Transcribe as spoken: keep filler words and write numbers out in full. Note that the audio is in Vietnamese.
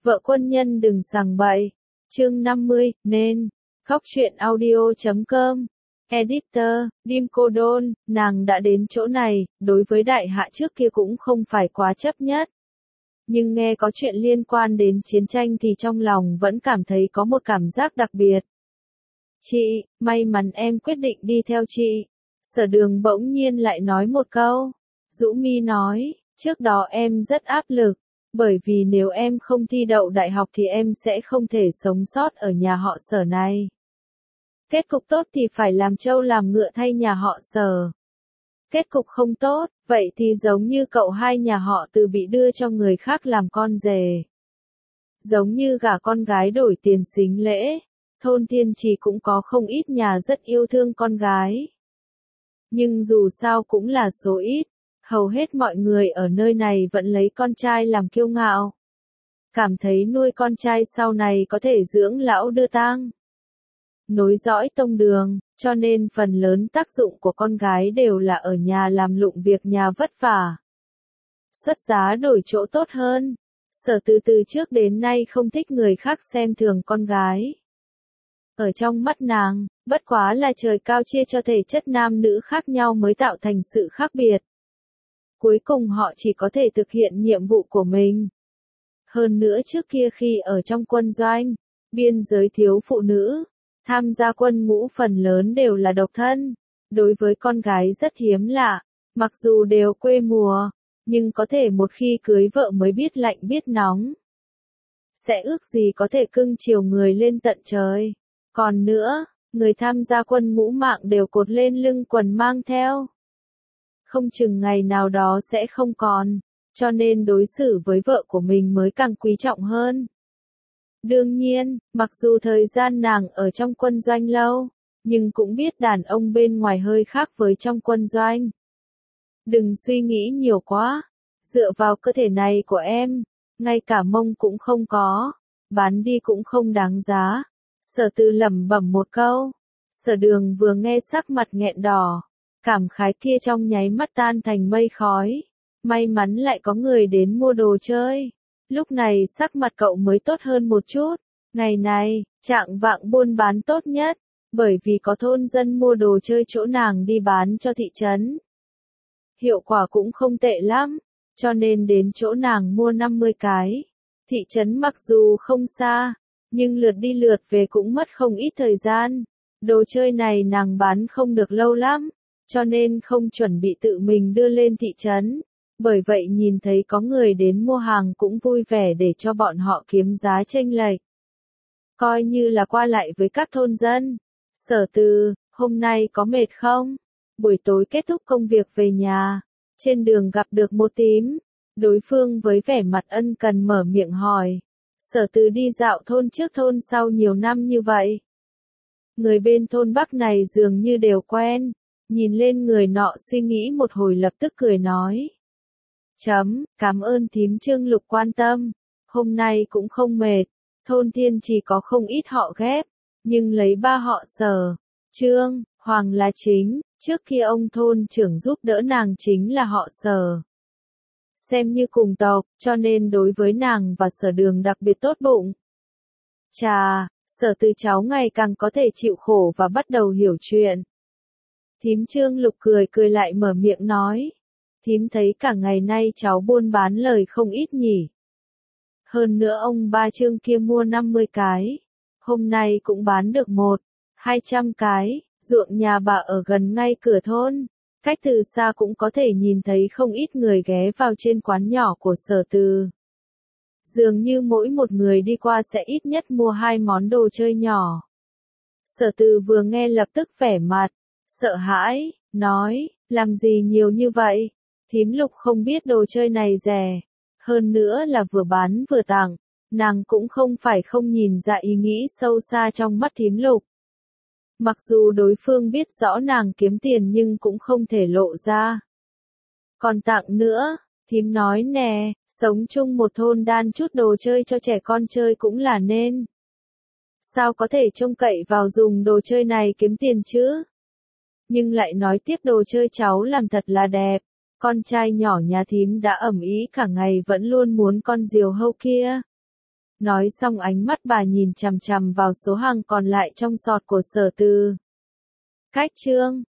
Vợ quân nhân đừng sằng bậy. Chương năm mươi, nên. Góc truyện audio chấm com. Editor, Dim Cô Đôn, nàng đã đến chỗ này, đối với đại hạ trước kia cũng không phải quá chấp nhất. Nhưng nghe có chuyện liên quan đến chiến tranh thì trong lòng vẫn cảm thấy có một cảm giác đặc biệt. Chị, may mắn em quyết định đi theo chị. Sở Đường bỗng nhiên lại nói một câu. Dũ Mi nói, trước đó em rất áp lực, bởi vì nếu em không thi đậu đại học thì em sẽ không thể sống sót ở nhà họ Sở này. Kết cục tốt thì phải làm trâu làm ngựa thay nhà họ Sở. Kết cục không tốt, vậy thì giống như cậu hai nhà họ Từ bị đưa cho người khác làm con rể. Giống như gả con gái đổi tiền sính lễ, thôn Thiên Trì cũng có không ít nhà rất yêu thương con gái. Nhưng dù sao cũng là số ít, hầu hết mọi người ở nơi này vẫn lấy con trai làm kiêu ngạo. Cảm thấy nuôi con trai sau này có thể dưỡng lão đưa tang, nối dõi tông đường, cho nên phần lớn tác dụng của con gái đều là ở nhà làm lụng việc nhà vất vả. Xuất giá đổi chỗ tốt hơn. Sở Từ từ trước đến nay không thích người khác xem thường con gái. Ở trong mắt nàng, bất quá là trời cao chia cho thể chất nam nữ khác nhau mới tạo thành sự khác biệt. Cuối cùng họ chỉ có thể thực hiện nhiệm vụ của mình. Hơn nữa trước kia khi ở trong quân doanh, biên giới thiếu phụ nữ, tham gia quân ngũ phần lớn đều là độc thân. Đối với con gái rất hiếm lạ, mặc dù đều quê mùa, nhưng có thể một khi cưới vợ mới biết lạnh biết nóng. Sẽ ước gì có thể cưng chiều người lên tận trời. Còn nữa, người tham gia quân ngũ mạng đều cột lên lưng quần mang theo. Không chừng ngày nào đó sẽ không còn, cho nên đối xử với vợ của mình mới càng quý trọng hơn. Đương nhiên, mặc dù thời gian nàng ở trong quân doanh lâu, nhưng cũng biết đàn ông bên ngoài hơi khác với trong quân doanh. Đừng suy nghĩ nhiều quá, dựa vào cơ thể này của em, ngay cả mông cũng không có, bán đi cũng không đáng giá. Sở Từ lẩm bẩm một câu. Sở Đường vừa nghe sắc mặt nghẹn đỏ, cảm khái kia trong nháy mắt tan thành mây khói. May mắn lại có người đến mua đồ chơi. Lúc này sắc mặt cậu mới tốt hơn một chút. Ngày này, trạng vạng buôn bán tốt nhất, bởi vì có thôn dân mua đồ chơi chỗ nàng đi bán cho thị trấn. Hiệu quả cũng không tệ lắm, cho nên đến chỗ nàng mua năm mươi cái. Thị trấn mặc dù không xa, nhưng lượt đi lượt về cũng mất không ít thời gian. Đồ chơi này nàng bán không được lâu lắm, cho nên không chuẩn bị tự mình đưa lên thị trấn. Bởi vậy nhìn thấy có người đến mua hàng cũng vui vẻ để cho bọn họ kiếm giá chênh lệch. Coi như là qua lại với các thôn dân. Sở Từ, hôm nay có mệt không? Buổi tối kết thúc công việc về nhà, trên đường gặp được một tím. Đối phương với vẻ mặt ân cần mở miệng hỏi. Sở Từ đi dạo thôn trước thôn sau nhiều năm như vậy. Người bên thôn Bắc này dường như đều quen. Nhìn lên người nọ suy nghĩ một hồi lập tức cười nói. Chấm, cảm ơn thím Trương Lục quan tâm. Hôm nay cũng không mệt. Thôn Thiên chỉ có không ít họ ghép, nhưng lấy ba họ Sở, Trương, Hoàng là chính. Trước kia ông thôn trưởng giúp đỡ nàng chính là họ Sở. Xem như cùng tộc, cho nên đối với nàng và Sở Đường đặc biệt tốt bụng. Chà, Sở Từ cháu ngày càng có thể chịu khổ và bắt đầu hiểu chuyện. Thím Trương Lục cười cười lại mở miệng nói. Thím thấy cả ngày nay cháu buôn bán lời không ít nhỉ. Hơn nữa ông ba Trương kia mua năm mươi cái. Hôm nay cũng bán được một, hai trăm cái. Ruộng nhà bà ở gần ngay cửa thôn. Cách từ xa cũng có thể nhìn thấy không ít người ghé vào trên quán nhỏ của Sở Từ. Dường như mỗi một người đi qua sẽ ít nhất mua hai món đồ chơi nhỏ. Sở Từ vừa nghe lập tức vẻ mặt sợ hãi, nói, làm gì nhiều như vậy? Thím Lục không biết đồ chơi này rẻ, hơn nữa là vừa bán vừa tặng, nàng cũng không phải không nhìn ra ý nghĩ sâu xa trong mắt thím Lục. Mặc dù đối phương biết rõ nàng kiếm tiền nhưng cũng không thể lộ ra. Còn tặng nữa, thím nói nè, sống chung một thôn đan chút đồ chơi cho trẻ con chơi cũng là nên. Sao có thể trông cậy vào dùng đồ chơi này kiếm tiền chứ? Nhưng lại nói tiếp đồ chơi cháu làm thật là đẹp. Con trai nhỏ nhà thím đã ầm ĩ cả ngày vẫn luôn muốn con diều hâu kia. Nói xong ánh mắt bà nhìn chằm chằm vào số hàng còn lại trong sọt của Sở Từ. Cách chương